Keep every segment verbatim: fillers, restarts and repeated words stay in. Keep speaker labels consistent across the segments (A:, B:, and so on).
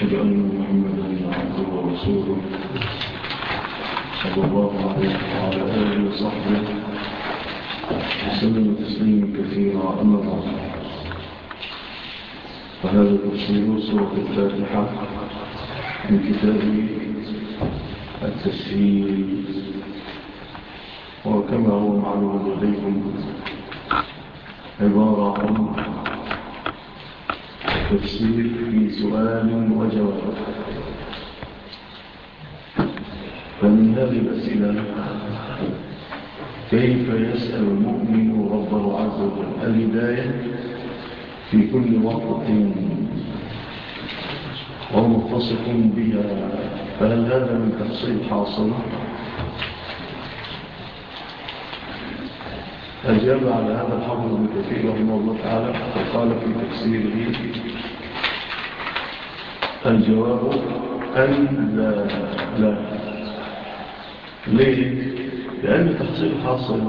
A: وأشهد أن محمدا عبده ورسوله صلى الله عليه وعلى آله وصحبه وسلم تسليما كثيرا. أما بعد، فهذا تفسير سورة الفاتحة من كتاب التسهيل، وكما هو معلوم لديكم عبارة عن تفسير في سؤال وجواب. فمن هذه الأسئلة: كيف يسأل المؤمن ربه عز وجل الهداية في كل وقت وهو متصف بها؟ فهل هذا من تحصيل حاصل؟ أجاب على هذا الحافظ ابن كثير رحمه الله تعالى فقال في تفسيره: الجواب أن لا لا ليه؟ لأن تحصيل حاصل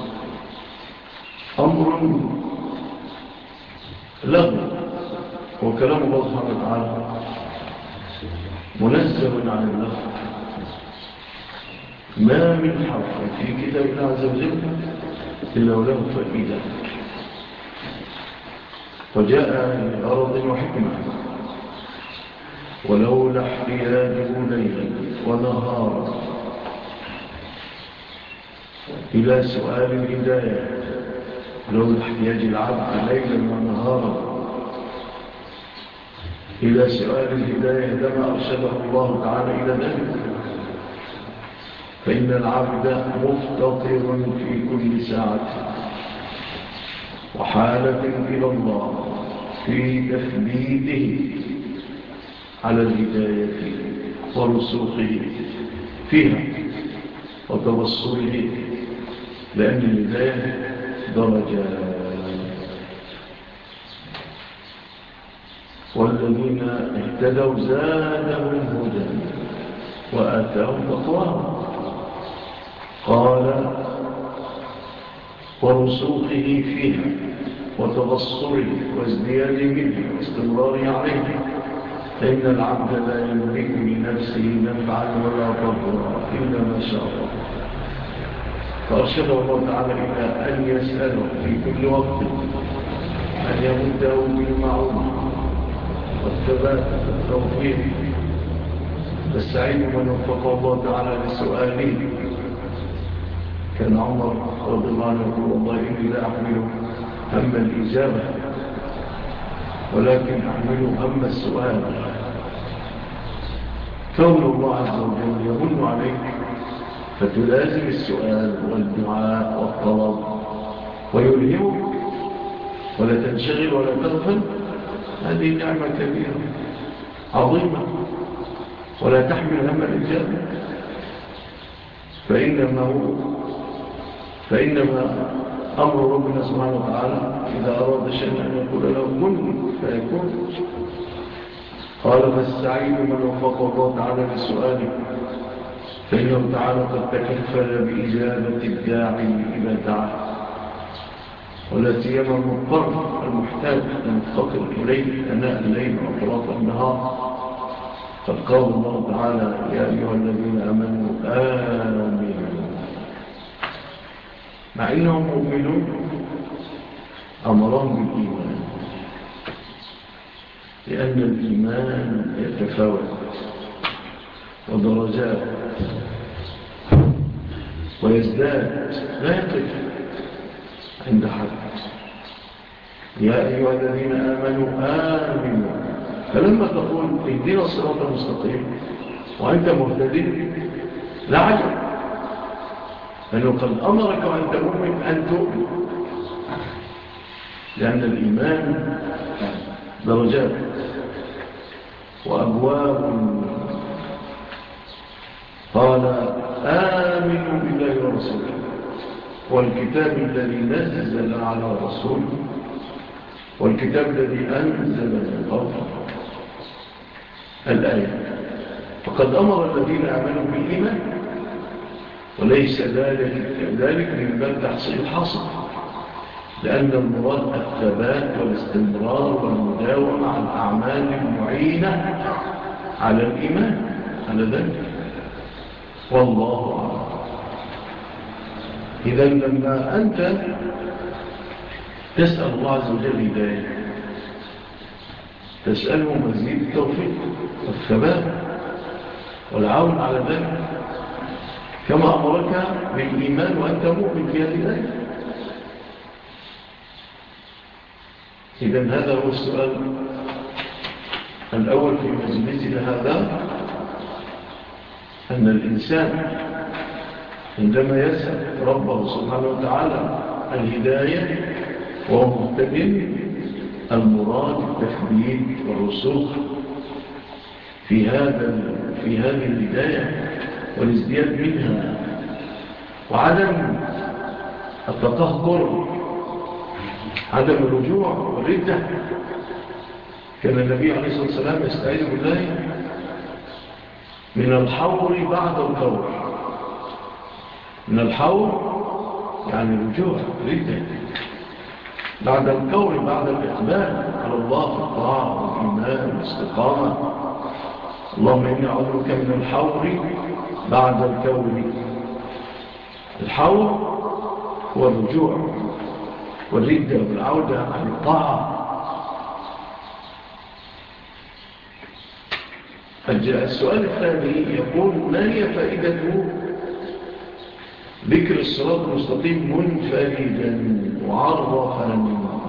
A: أمر له، وكلام الله سبحانه وتعالى منزه عن اللغو. ما من حرف في كتاب الله عز وجل إلا وله فائدة، وجاء لغرض وحكمة، ولولا احتياجه ليلا ونهارا إلى سؤال الهداية، لولا احتياج العبد ليلا ونهارا إلى سؤال الهداية لما أرشده الله تعالى إلى ذلك. فإن العبد مفتقر في كل ساعة وحالة إلى الله في تثبيته على الهداية ورسوخه فيها وتوصله، لأن الهداية درجات. والذين اهتدوا زادهم هدى وآتاهم تقواهم. قال: ورسوخه فيها وتبصره وازدياد منها واستمراره عليها، فإن العبد لا يملك لنفسه نفعا ولا ضرا إلا ما شاء الله. فأرشده الله تعالى إلى أن يسأله في كل وقت أن يمده بالمعروف والثبات والتوفيق. فالسعيد من وفق الله تعالى لسؤاله. كان عمر رضي الله عنه يقول: والله إني لا أحمل هم الإجابة ولكن أحمل هم السؤال. كون الله عز وجل يمن عليك فتلازم السؤال والدعاء والطلب ويلهمك ولا تنشغل ولا تغفل، هذه نعمة كبيرة عظيمة، ولا تحمل هم الإجابة. فإنما هو فإنما أمر ربنا سبحانه وتعالى إذا أراد شيئا أن يقول له كن فيكون. قال: فالسعيد من وفق الله تعالى لسؤاله، فإنه تعالى قد تكفل بإجابة الداعي إذا دعاه، ولا سيما المضطر المحتاج المفتقر إليه أناء الليل وأطراف النهار. قد قال الله تعالى: يا أيها الذين آمنوا آمنوا. مع إنهم مؤمنون أمرهم بالإيمان، لأن الإيمان يتفاوت ودرجات ويزداد، لا يقف عند حد. يا أيها الذين آمنوا آمنوا، فلما تقول اهدنا الصراط المستقيم وأنت مهتدي لا عجب، لأنه قد أمرك وأنت مؤمن أن تؤمن، لأن الإيمان درجات وأبواب. قال: آمنوا بالله ورسوله والكتاب الذي نزل على رسوله والكتاب الذي أنزل من قبل الآية. فقد أمر الذين آمنوا بالإيمان، وليس ذلك ذلك من باب تحصيل حاصل، لأن المراد الثبات والاستمرار والمداومة على الأعمال المعينة على الإيمان على ذلك، والله أعلم. إذا لما أنت تسأل الله عز وجل هداية، تسأله مزيد التوفيق والثبات والعون على ذلك، كما أمرك بالإيمان وأنت مؤمن في هذه الآية. إذن هذا هو السؤال الأول في مجلسنا هذا، أن الإنسان عندما يسأل ربه سبحانه وتعالى الهداية وهو مهتم، المراد التثبيت والرسوخ في هذا في هذه الهداية والازدياد منها، وعدم التقهقر، عدم الرجوع والردة. كان النبي عليه الصلاة والسلام يستعيذ بالله من الحور بعد الكور. من الحور يعني الرجوع ردة، بعد الكور بعد الإقبال على الله في الطاعة والإيمان والاستقامة. اللهم إني أعوذ بك من الحور بعد الكور. الحور هو الرجوع والردة والعودة عن الطاعة. السؤال الثاني يقول: ما هي فائدة ذكر الصراط المستقيم منفردا معرفا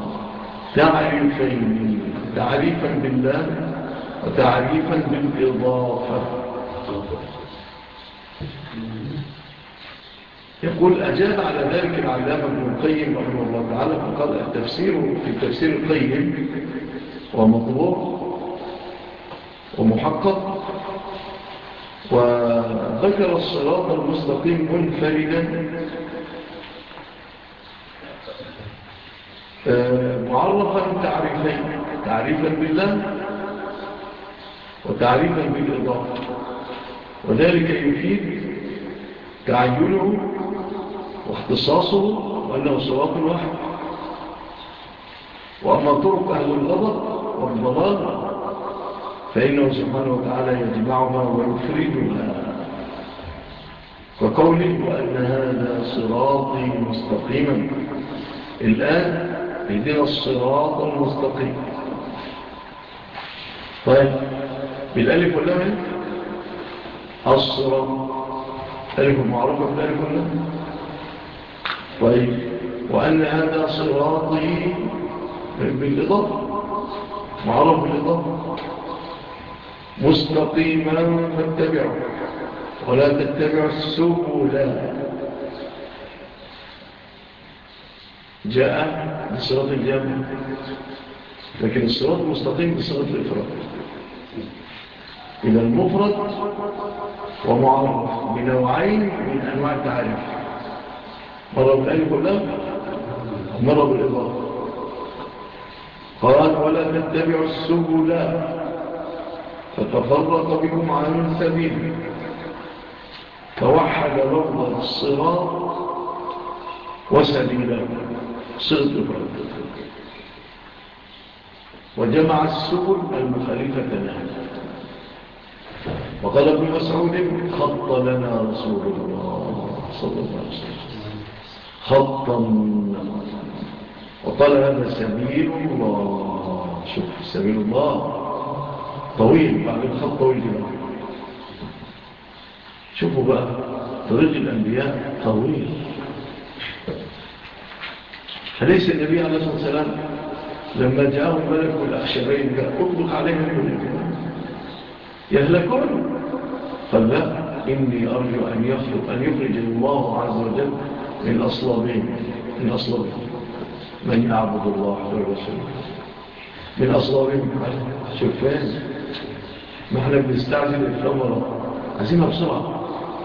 A: تعريفين، تعريفا بالله وتعريفا بالإضافة؟ يقول: أجاب على ذلك العلامة ابن القيم رحمه الله تعالى فقال: التفسير في التفسير القيم ومطبوع ومحقق، وذكر الصراط المستقيم منفردا معرفا تعريفين، تعريفا بالله وتعريفا بالإضافة، وذلك يفيد تعينه واختصاصه وأنه صراط واحد. وأما طرق أهل الغضب والضلال فإنه سبحانه وتعالى يجمعها ويفردها، وقوله: وأن هذا صراطي مستقيما. الآن اهدنا الصراط المستقيم. طيب، بالألف واللام الصراط، ألف معرفة بالألف واللام. طيب، وأن هذا صراطي بالإضافة، معرف بالإضافة، مستقيما فاتبعوا ولا تتبعوا السبل. جاء بصراط الجامع، لكن الصراط المستقيم بصراط الإفراد. إذا المفرد ومعرف بنوعين من أنواع التعريف، مرة بالألف واللام ومرة بالإضافة. قال: ولا تتبعوا السبل فتفرق بكم عن سبيل. فوحد لفظ الصراط وسبيله، صيغة الإفراد، وجمع السبل المخالفة لها. وقال ابن مسعود: خط لنا رسول الله صلى الله عليه وسلم خطا، وقال: هذا سبيل الله. شوف، سبيل الله طويل، بعد الخط طويل كده. شوفوا بقى، طريق الأنبياء طويل. أليس النبي عليه الصلاة والسلام لما جاءه ملك الأخشبين أطلق عليهم يهلكون؟ قال: لا، إني أرجو أن يخرج أن يخرج الله عز وجل من أصلابين، من أصلابين من يعبد الله ورسوله، من أصلابين. شوفين، ما احنا بنستعجل الثمرة، عايزينها بسرعة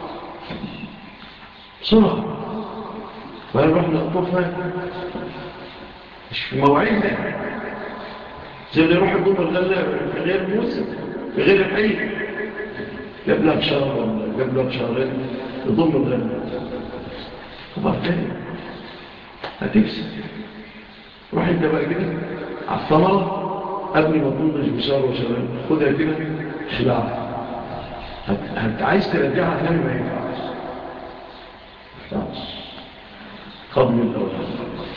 A: بسرعة، ما نروح نقطفها مش في موعدها، زي اللي يروح يضم الغلة في غير الموسم، في غير الحين، قبلها بشهر ولا قبلها بشهرين يضم الغلة، وبعدين هتكسب. روح انت بقى كده على الثمرة قبل ما تنضج بشهر وشهرين، خدها كده خلعها هت... هت... عايز ترجعها تاني ما ينفعش قبل الأوان،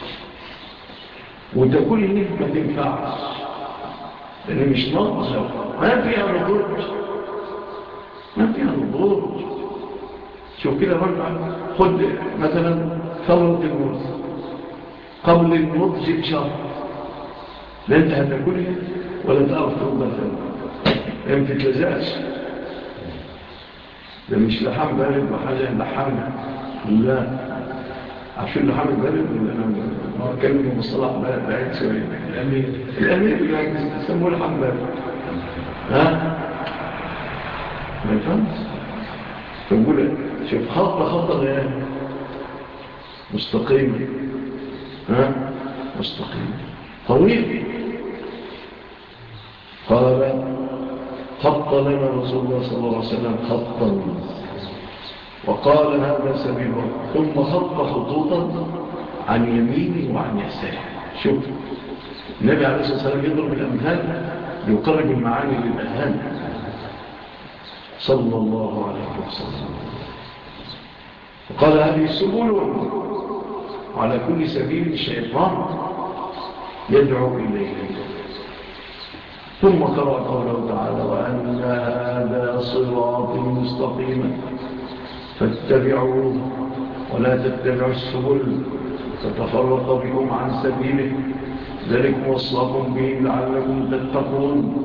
A: وده كله ما تنفعش لأن مش نضج، ما فيها نضوج، ما فيها نضوج. شوف كده بقى، خد مثلا ثمرة الموز قبل النضج بشهر، لا انت هتاكلها ولا تعرف تردها ثاني، ما تتلزقش. ده مش لحام بارد وحاجة لحامة، لا. عارفين اللحام البارد ولا انا بتكلم بمصطلح بعيد شويه؟ الامير الامير اللي بيسموه لحام بارد، ها ما يفهمش. فنقول شوف خطه خطه ايه مستقيمه، ها مستقيمه طويل. قال خط لنا رسول الله صلى الله عليه وسلم خطا وقال هذا سبيل الله، ثم خط خطوطا عن يمينه وعن يساره. شوف النبي عليه الصلاة والسلام يضرب الأمثال يقرب المعاني للأذهان صلى الله عليه وسلم. وقال هذه السبل وعلى كل سبيل الشيطان يدعو إليه. ثم قرأ قوله تعالى وأن هذا صراطي مستقيما فاتبعوه ولا تتبعوا السبل فتفرق بكم عن سبيله ذلكم وصاكم به لعلكم تتقون.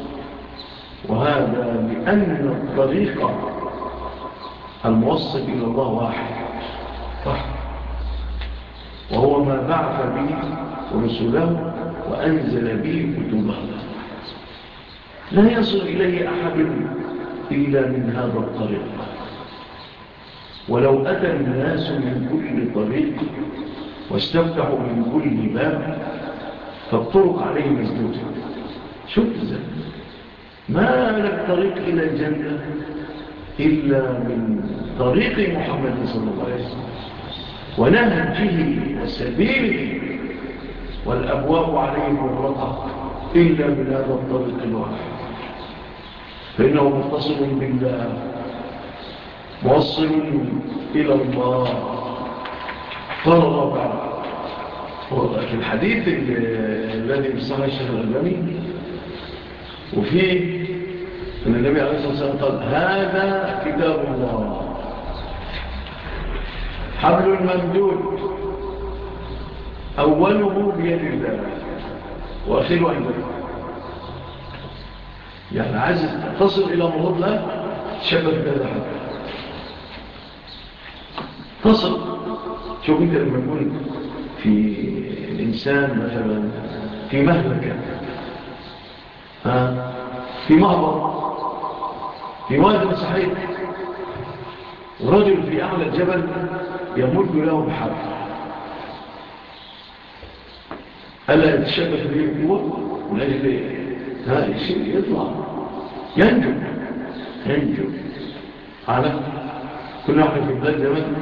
A: وهذا لأن الطريق الموصل إلى الله واحد صح، وهو ما بعث به رسله وأنزل به كتبه، لا يصل إليه أحد إلا من هذا الطريق. ولو أتى الناس من كل طريق واستفتحوا من كل باب فالطرق عليه مسدودة. شوف ازاي ما لك طريق إلى الجنة إلا من طريق محمد صلى الله عليه وسلم ونهجه وسبيله، والأبواب عليه مغلقة إلا من هذا الطريق الواحد، فإنه متصل بالله موصل إلى الله. قال الله تعالى في الحديث الذي صحيح الشيخ الألباني وفيه أن النبي عليه الصلاة والسلام قال هذا كتاب الله حبل ممدود أوله بيد الله وأخيره عند الله. يعني عايز تصل إلى مرض لا تشبك بهذا الحبل تصل. شوف انت لما يكون في الإنسان مثلا في مهلكة، ها في معبر في وادي صحيح ورجل في أعلى الجبل يمد له بحبل، ألا يتشبك به بقوة من أجل هذا الشيء يطلع ينجو ينجو. على كل واحد في بلاد زمان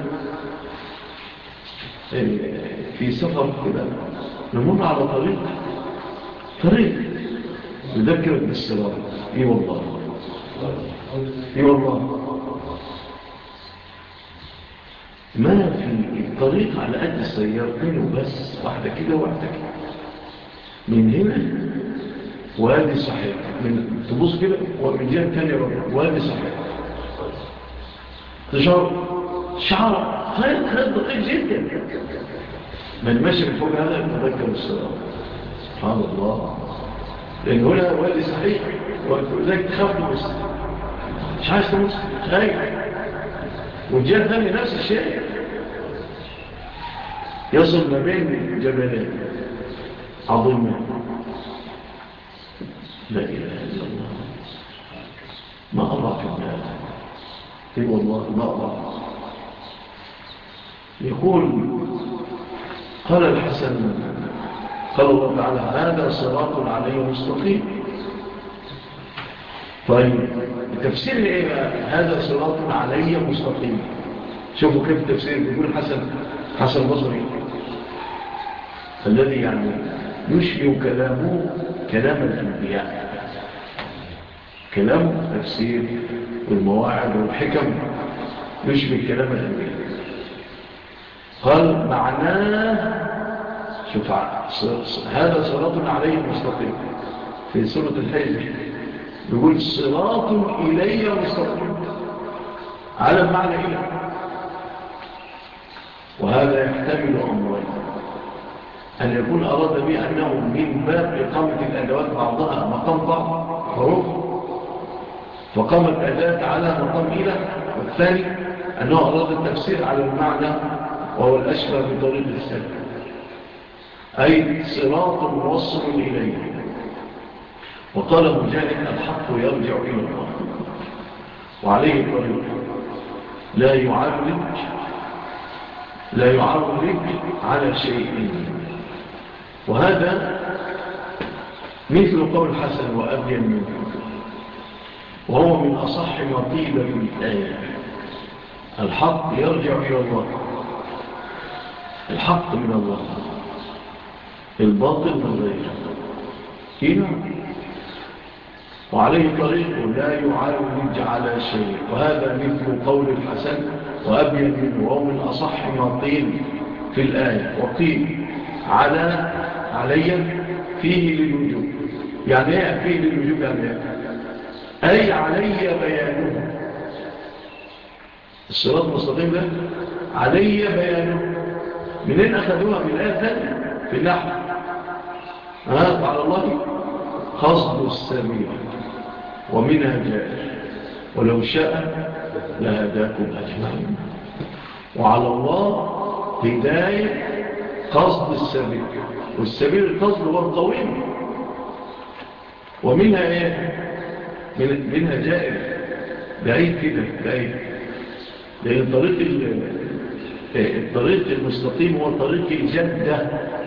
A: في سفر كده نمر على طريق طريق يذكرك بالصراط. اي والله اي والله ما في الطريق على قد السيارتين وبس، واحدة كده واحدة كده. من هنا وادي صحيح، من تبص كده ومن جهة تانية وادي صحيح، تشعر شعر خير خير دقيق جدا. من ماشي من فوق هذا يتذكر الصراط سبحان الله، لأن هنا وادي صحيح وذلك تخاف تبص مش عايز تبص خايف، والجهة الثانية نفس الشيء يصل ما بين جبلين عظيمين لا إله إلا الله. ما أضع في النار إيه والله ما أضع. يقول قال الحسن قال الله تعالى هذا صراط علي مستقيم. طيب التفسير إيه بقى؟ هذا صراط علي مستقيم. شوفوا كيف التفسير بيقول حسن حسن بصري الذي يعني يشبه كلامه كلام الأنبياء. كلامه تفسير والمواعظ والحكم يشبه كلام الأنبياء. قال معناه شوف هذا صراط عليه مستقيم في سورة الحج يقول صراط إلي مستقيم على معنى إلي، وهذا يحتمل أمرين: أن يكون أراد به أنه من باب إقامة الأدوات بعضها مقام بعض حروف فقامت أداة على مقام إله، والثاني أنه أراد التفسير على المعنى وهو الأشبه بطريق السلام، أي صراط موصل إليه. وقال مجاهد الحق يرجع إلى الله وعليه طريق لا يعرج لا يعرج على شيء، وهذا مثل قول حسن وأبين منه، وهو من أصح ما قيل في الآية. الحق يرجع إلى الله، الحق من الله، الباطل من غيره هنا، وعليه طريق لا يعرج على شيء، وهذا مثل قول الحسن وأبين منه، وهو من أصح ما قيل في الآية. وقيل على علي فيه للوجوب، يعني ايه فيه للوجوب؟ يعني ايه؟ أي علي بيانه، الصراط المستقيم ده علي بيانه. منين أخذوها؟ من الآية الثانية في النحو، ها وعلى الله قصد السبيل ومنها جائر ولو شاء لهداكم أجمعين. وعلى الله هداية قصد السبيل، والسبيل القصد هو القويم، ومنها ايه؟ من منها جائر، بعيد كده بعيد، لأن طريق الطريق المستقيم هو طريق الجدة،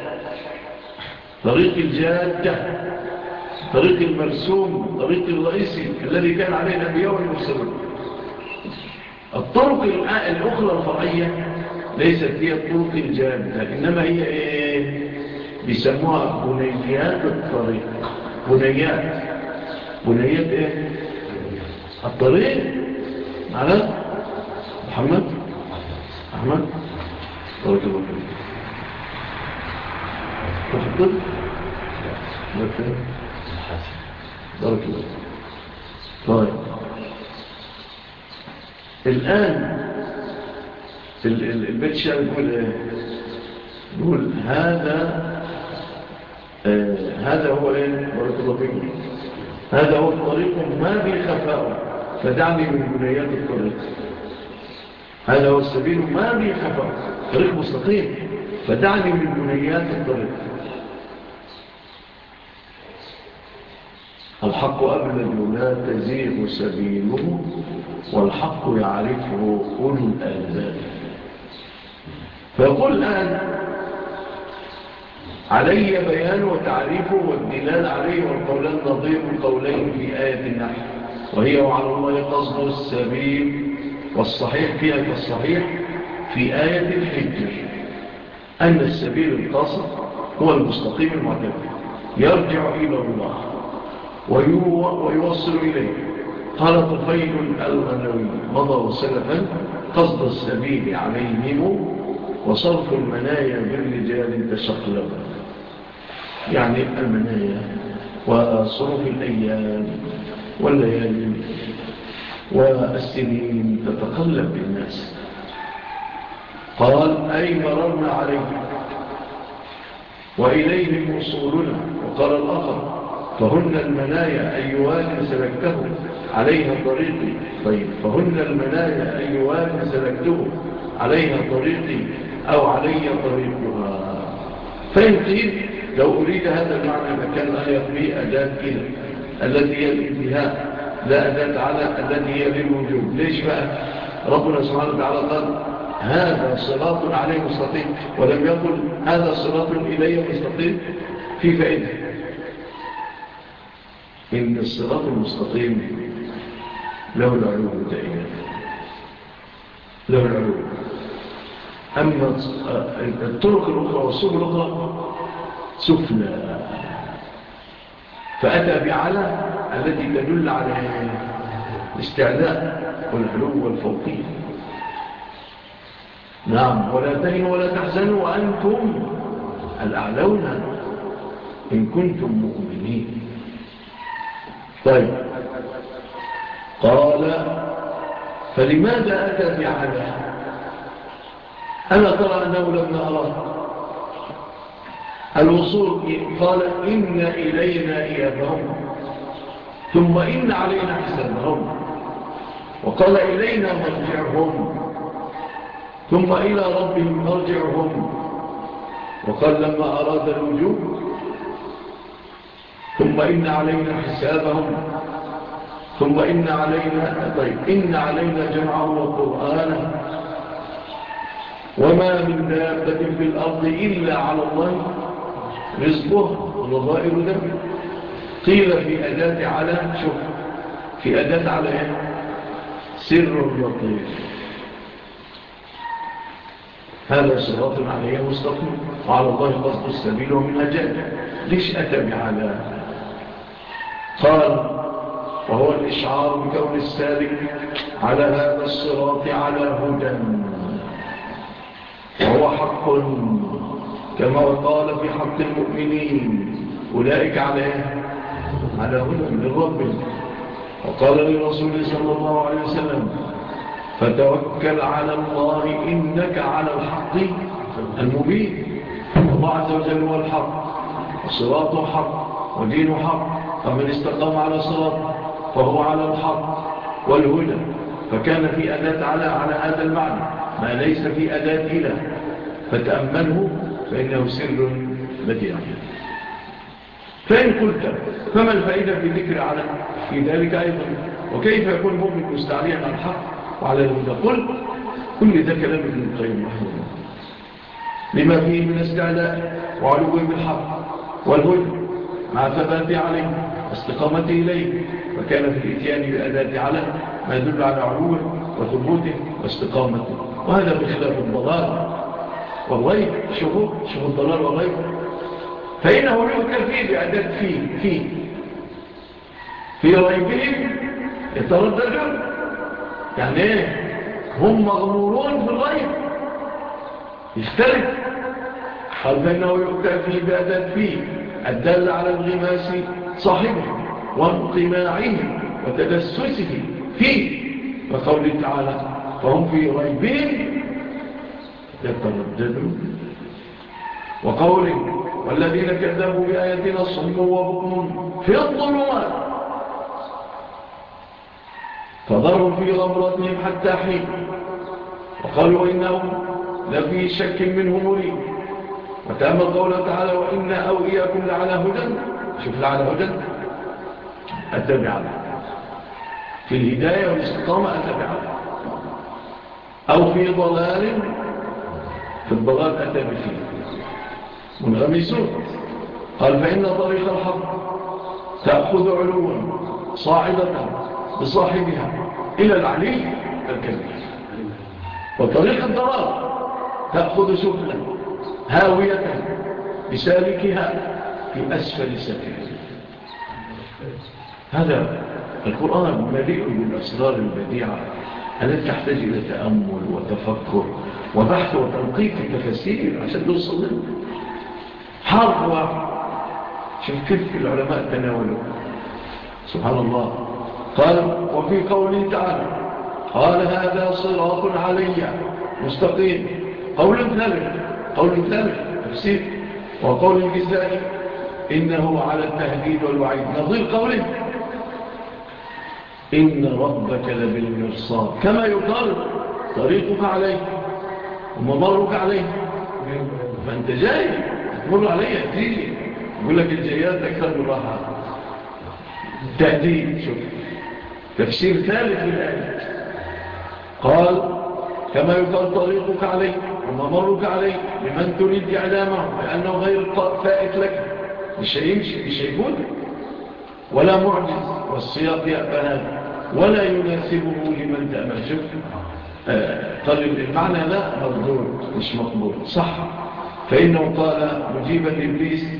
A: طريق الجادة، طريق المرسوم، طريق الرئيسي الذي كان عليه الأنبياء والمرسلون. الطرق الأخرى الفرعية ليست هي الطرق الجادة، إنما هي إيه؟ بيسموها بنيات الطريق. بنيات بنيات إيه؟ الطريق معنا محمد أحمد بارك الله فيك. تفضل بارك بارك الله. طيب الآن البيت الشعر يقول ايه؟ يقول هذا آه هذا هو ايه؟ بارك الله فيكم. هذا هو الطريق ما بي خفاء فدعني من بنيات الطريق. هذا هو السبيل ما بي خفاء، طريق مستقيم، فدعني من بنيات الطريق. الحق أبلج لا تزيغ سبيله، والحق يعرفه أولو الألباب. فيقول الآن علي بيان وتعريفه والدلال عليه، والقولان نظير القولين في آية النحل، وهي وعلى الله قصد السبيل، والصحيح فيها كالصحيح في آية الحجر، أن السبيل القاصد هو المستقيم المعتدل يرجع إلى الله ويوصل إليه. قال طفيل الغنوي مضى سلفا قصد السبيل عليهم وصرف المنايا بالرجال تشقلب، يعني المنايا وصرف الأيام والليالي والسنين تتقلب بالناس. قال أي مررنا عليه وإليهم وصولنا. وقال الآخر فهن المنايا أي واد سلكته عليها طريقي. طيب فهن المنايا أي واد سلكته عليها طريقي أو علي طريقها. فإن قيل لو أريد هذا المعنى لكان الآية في أداة إلى التي هي الانتهاء، لا أداة على التي هي للوجوب. ليش بقى ربنا سبحانه وتعالى قال هذا صراط عليه مستقيم ولم يقل هذا صراط إليه مستقيم؟ في فائدة إن الصراط المستقيم له العلو دائما، له العلو. أما الطرق الأخرى والسبل الأخرى سفلى فأتى بعلى التي تدل على الاستعلاء والعلو والفوقية. نعم، ولا تهنوا ولا تحزنوا وأنتم الأعلون إن كنتم مؤمنين. طيب، قال فلماذا أتى بعلى؟ ألا ترى أنه لما أراد الوصول قال إن إلينا إيابهم ثم إن علينا حسابهم، وقال إلينا مرجعهم ثم إلى ربهم مرجعهم، وقال لما أراد الوجوب ثم إن علينا حسابهم ثم إن علينا طيب إن علينا جمعه وقرآنه وما من دابة في الأرض إلا على الله رزقها ونظائر ذنب. قيل في أداة على شوف في أداة على إيه؟ سر لطيف. هذا صراط عليه مستقيم وعلى الله قصد السبيل ومنها جاد. ليش أتى بعلى؟ قال وهو الإشعار بكون السالك على هذا الصراط على هدى وهو حق، كما قال في حق المؤمنين أولئك عليه على هدى من ربهم. وقال للرسول صلى الله عليه وسلم فتوكل على الله إنك على الحق المبين. الله عز وجل هو الحق وصراط حق ودين حق، فمن استقام على صراط فهو على الحق والهدى. فكان في أداة على على هذا المعنى ما ليس في أداة إله، فتأمله فإنه سر بديع. فإن قلت فما الفائدة في ذكر على في ذلك أيضا؟ وكيف يكون المؤمن مستعليا على الحق وعلى الهدى؟ قل كل ذا كلام ابن القيم رحمه الله لما فيه من استعلاء وعلو بالحق والهدى مع ثبات عليه واستقامته إليه، فكان في الإتيان بأداة على ما يدل على علوه وثبوته واستقامته، وهذا بخلاف الضلال والغيب. شوفوا شوفوا الضلال والغيب، فإنه يؤتى فيه بأداة فيه فيه في ريبهم يترددون، يعني ايه؟ هم مغمورون في الغيب يختلف. قال فإنه يؤتى فيه بأداة فيه الدل على انغماس صاحبه وانقماعه وتدسسه فيه، وقوله تعالى فهم في ريبهم يترددون، وقوله والذين كذبوا بآياتنا صم وبكم في الظلمات فضروا في غمرتهم حتى حين، وقالوا إنهم لفي شك منه مريب. وتأمل قوله تعالى وإنا أو إياكم لعلى هدى. شوف لعلى هدى أتبع في الهداية والاستقامة أتبع، أو في ضلال في الضلال أتبع فيه منغمسون. قال فإن طريق الحق تأخذ علوا صاعدة بصاحبها إلى العلي الكبير، وطريق الضلال تأخذ سفلا هاوية بسالكها في أسفل سفلها. هذا القرآن مليء بالأسرار البديعة التي تحتاج إلى تأمل وتفكر وبحث وتنقيق في التفسير عشان توصل لنا حرف واحد. شوف كيف العلماء تناولوا سبحان الله. قال وفي قوله تعالى قال هذا صراط علي مستقيم، قول ثالث قول ثالث تفسير. وقول الجزائي إنه على التهديد والوعيد، نظير قوله إن ربك لبالمرصاد، كما يقال طريقك عليه وممرك عليه، فأنت جاي تمر عليه تيجي، يقول لك الجيات أكثر من راحة. تهديد، شوف تفسير ثالث للآية. قال كما يقال طريقك عليه وممرك عليه لمن تريد إعلامه لأنه غير فائت لك، مش هيمشي مش هيفوت ولا معجز، والسياق يأبى هذا ولا يناسبه لمن تأمل. شوف قال المعنى لا مردود مش مقبول صح، فإنه قال مجيبا لإبليس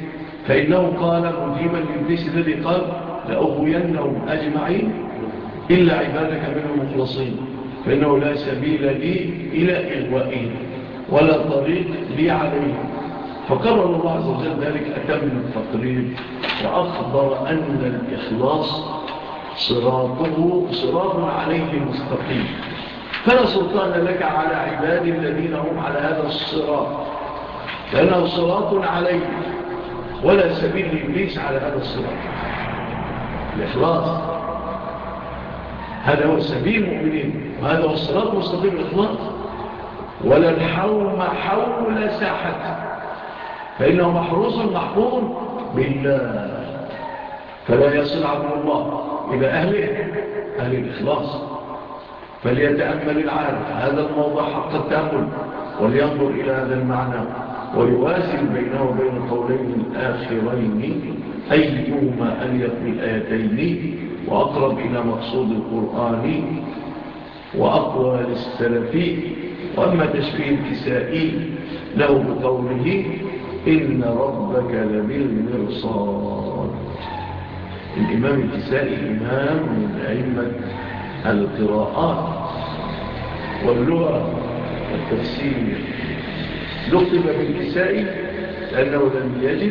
A: فإنه قال مجيبا لإبليس الذي قال لأغوينهم أجمعين إلا عبادك منهم مخلصين فإنه لا سبيل لي إلى إغوائهم ولا طريق لي عليهم. فقرر الله عز وجل ذلك أتم التقرير وأخبر أن الإخلاص صراطه صراط عليه مستقيم، فلا سلطان لك على عباد الذين هم على هذا الصراط لأنه صراط عليه، ولا سبيل لإبليس على هذا الصراط. الإخلاص هذا هو سبيل المؤمنين وهذا هو الصراط المستقيم الإخلاص. ولا الحوم حول ساحته فإنه محروس محفوظ بالله، فلا يصل عبد الله إلى أهله أهل الإخلاص. فليتأمل العارف هذا الموضوع حق التأمل ولينظر إلى هذا المعنى ويوازن بينه وبين القولين الآخرين أيهما أليق بالآيتين وأقرب إلى مقصود القرآن وأقوى للسلف. وأما تشبيه الكسائي له بقوله إن ربك لبالمرصاد. الإمام الكسائي إمام من أئمة القراءات واللغة والتفسير، لقب بالكسائي لأنه لم يجد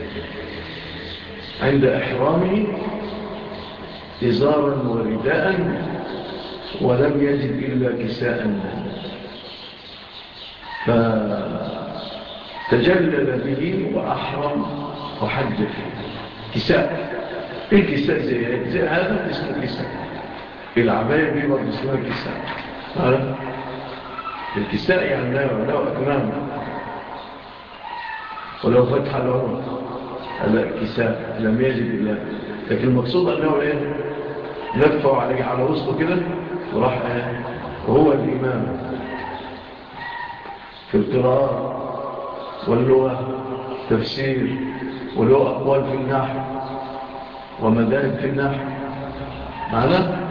A: عند إحرامه إزارا ورداء ولم يجد إلا كساء فتجلل به وأحرم وحج كساء. الكساء زي, زي هذا اسمه كساء، العباية دي برضه اسمها كساء. الكساء يعني لو أكمام ولو فتح له هذا كساء لم يجد إلا، لكن المقصود أنه إيه لفه عليه على وسطه كده وراح إيه وهو الإمام في القراءة واللغة تفسير وله أقوال في النحو ومذاهب في النحو معنا.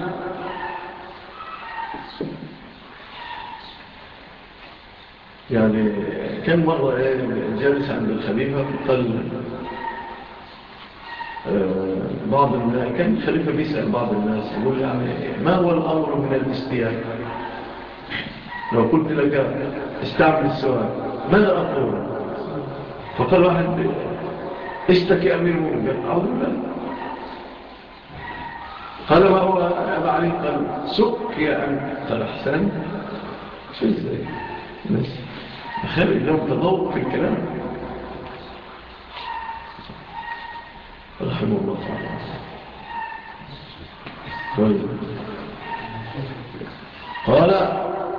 A: يعني كان مرة جالس عند الخليفة قال بعض الناس، كان الخليفة بيسأل بعض الناس يقول يعني ما هو الأمر من الاستياء؟ لو قلت لك استعمل السؤال ماذا أقول؟ فقال واحد اشتكي أمير المؤمنين، قال أعوذ بالله. قال ما هو أبا علي؟ قال سك يا أمير. قال أحسن. شو ازاي بس أخلق لهم تذوق في الكلام رحمه الله تعالى. طيب قال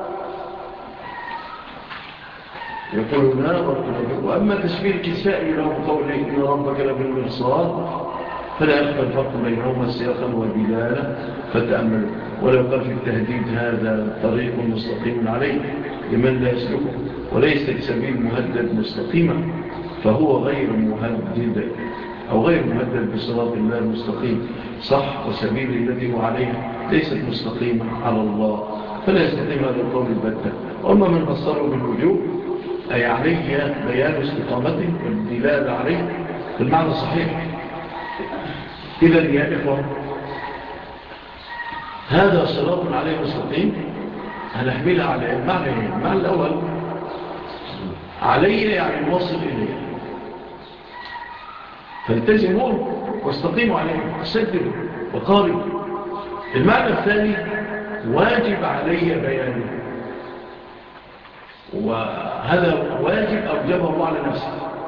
A: يقول ناظر إليه. وأما تشبيه الكساء له بقوله إن ربك لبالمرصاد فلا يخفى الفرق بينهما سياقا ودلالة فتأملوا. ولو قال في التهديد هذا طريق مستقيم عليه لمن لا يسلكه وليس السبيل مهدد مستقيما فهو غير مهدد أو غير مهدد بصراط الله المستقيم صح، وسبيل الذي هو عليها ليست مستقيمة على الله فلا يستقيم هذا القول البتة. وأما من فسره بالوجوب أي علي بيان استقامته والدلالة عليه بالمعنى الصحيح. إذن يا إخوة هذا صراط عليه مستقيم هنحملها على المعنى. المعنى الأول علي يعني موصل إليه فالتزموا واستقيموا عليه وسددوا وقاربوا. المعنى الثاني واجب علي بيانه، وهذا واجب أوجبه الله على نفسه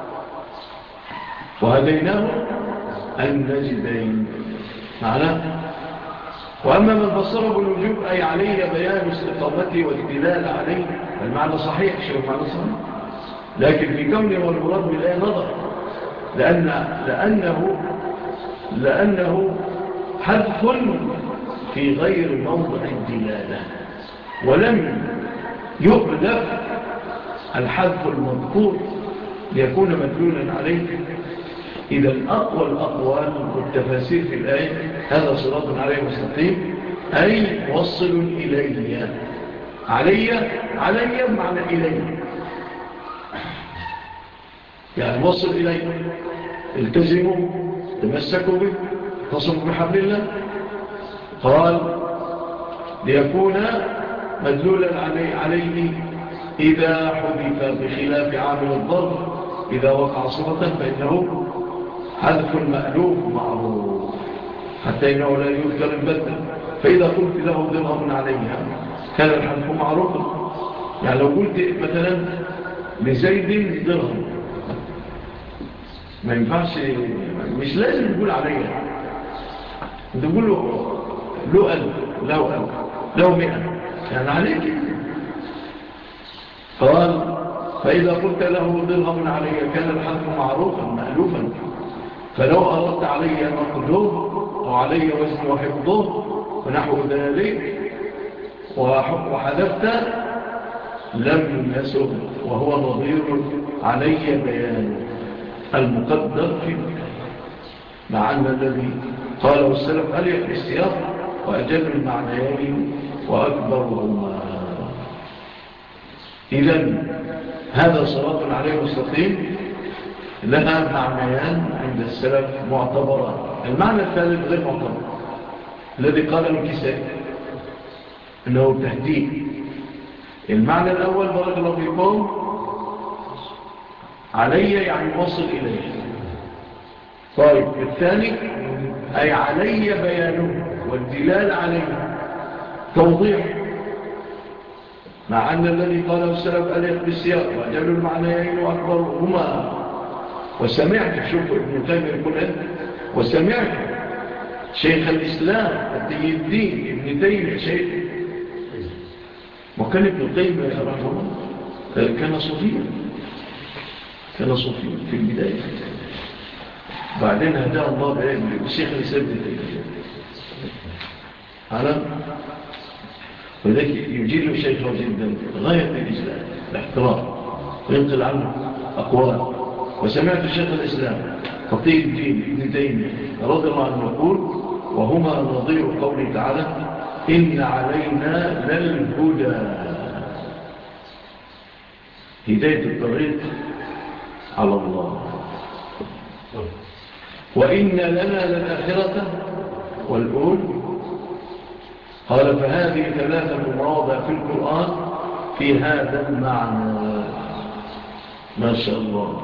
A: وهديناه النجدين معنا. وأما من بصره بالوجوب أي عليه بيان استقامته والدلال عليه المعنى صحيح. شو المعنى صحيح؟ لكن في كونه والمراد بالآية نظر لأن لأنه لأنه حذف في غير موضع الدلالة ولم يحذف الحذف المذكور ليكون مدلولا عليه. إذا الأقوى الأقوال والتفاسير في الآية هذا صراط عليه مستقيم أي موصل إلي. علي علي بمعنى إلي يعني موصل إلي التزموا تمسكوا به تصموا بحبل الله. قال ليكون مدلولا علي عليه إذا حذف بخلاف عامل الضرب إذا وقع صفة فإنه حذف المألوف معروف حتى إنه لا يذكر البتة. فإذا قلت له درهم عليها كان الحذف معروفا. يعني لو قلت مثلا لزيد درهم ما ينفعش، مش لازم تقول عليها، تقول له له ألف له ألف له مئة يعني عليك. قال فإذا قلت له درهم علي كان الحذف معروفا مألوفا. فلو أردت علي نقده أو علي وزن وحفظه ونحو ذلك وحذفت لم يسغ، وهو نظير علي بيانه المقدر في مع أن الذي قاله السلف أليق بالسياق وأجل المعنيين وأكبرهما. إذن هذا صراط عليه مستقيم لها معنيان عند السلف معتبران. المعنى الثالث غير معتبر الذي قاله الكسائي أنه تهديد. المعنى الأول بارك الله فيكم علي يعني وصل إليه. طيب الثاني أي علي بيانه والدلال عليه توضيح مع أن الذي قاله السلف أليق بالسياق وأجل المعنيين وأكبرهما. وسمعت شوف ابن تيمية يقول أنت وسمعت شيخ الإسلام التي الدين ابن تيمية شيخ وكان ابن القيم رحمه الله كان صوفيا كان صوفيا في البداية بعدين هداه الله بشيخ الإسلام ابن تيمية على وذلك يجيل شيخه جدا غاية الإجلال الاحترام وينقل عنه أقوال. وسمعت الشيخ الإسلام تقي الدين ابن تيمية رضي الله عنه يقول وهما نظير قوله تعالى إن علينا للهدى هداية الطريق على الله وإن لنا للآخرة والأول. قال فهذه ثلاثة مواضع في القرآن في هذا المعنى ما شاء الله.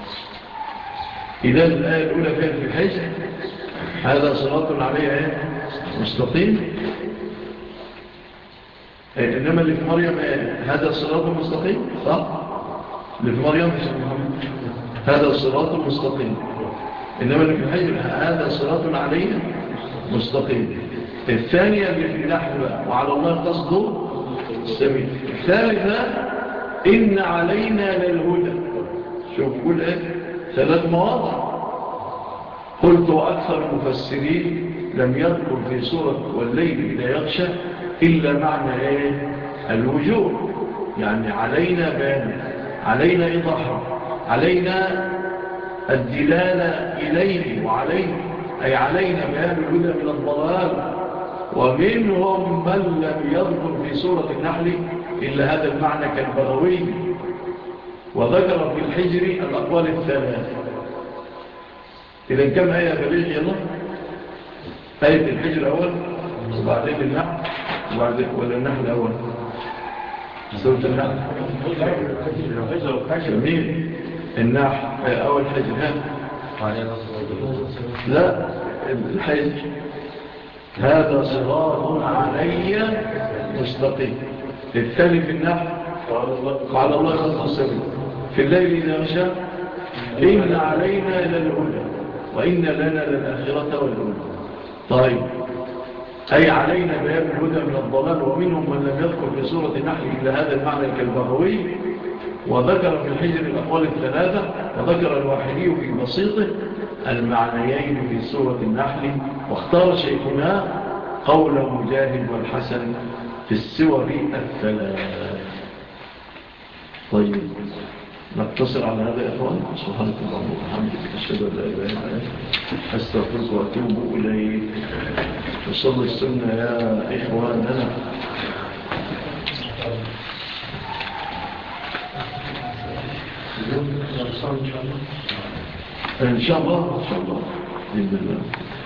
A: إذا الآية الأولى فيها في الحج هذا صراط عليه مستقيم. إنما اللي في مريم هذا صراط مستقيم صح؟ اللي في مريم هذا صراط مستقيم. إنما اللي في الحج هذا صراط عليه مستقيم. الثانية اللي في النحل وعلى الله قصده السبيل. الثالثة إن علينا للهدى. شوف قول إيه ثلاث مواضع. قلت وأكثر المفسرين لم يذكر في سورة والليل إذا يغشى إلا معنى إيه الوجوب يعني علينا بيان علينا إيضاحه علينا الدلالة إليه وعليه أي علينا بيان الهدى من الضلال. ومنهم من لم يذكر في سورة النحل إلا هذا المعنى كالبغوي وذكر في الحجر الأقوال الثلاثة. إذن كم آية بليغ يلا آية الحجر أول وبعدين النحل وبعدين ولا النحل أول سورة النحل جميل النحل أول حجر ها لا الحجر هذا صراط علي مستقيم. الثاني في النحل قال الله قصد السبيل. في الليل إذا غشى إن علينا للهدى وإن لنا للآخرة والأولى. طيب أي علينا بيان الهدى من الضلال. ومنهم من لم يذكر في سورة النحل إلا هذا المعنى كالبغوي وذكر في الحجر الأقوال الثلاثة وذكر الواحدي في بسيطه المعنيين في سورة النحل. واختار شيخنا قول مجاهد والحسن في السور الثلاث. طيب نقتصر على هذا يا إخوان. سبحانك اللهم وبحمدك أشهد أن لا إله إلا أنت أستغفرك وأتوب إليك. وصلوا السنة يا إخواننا. اليوم نرسل إن شاء الله. إن شاء الله إن شاء الله بإذن الله.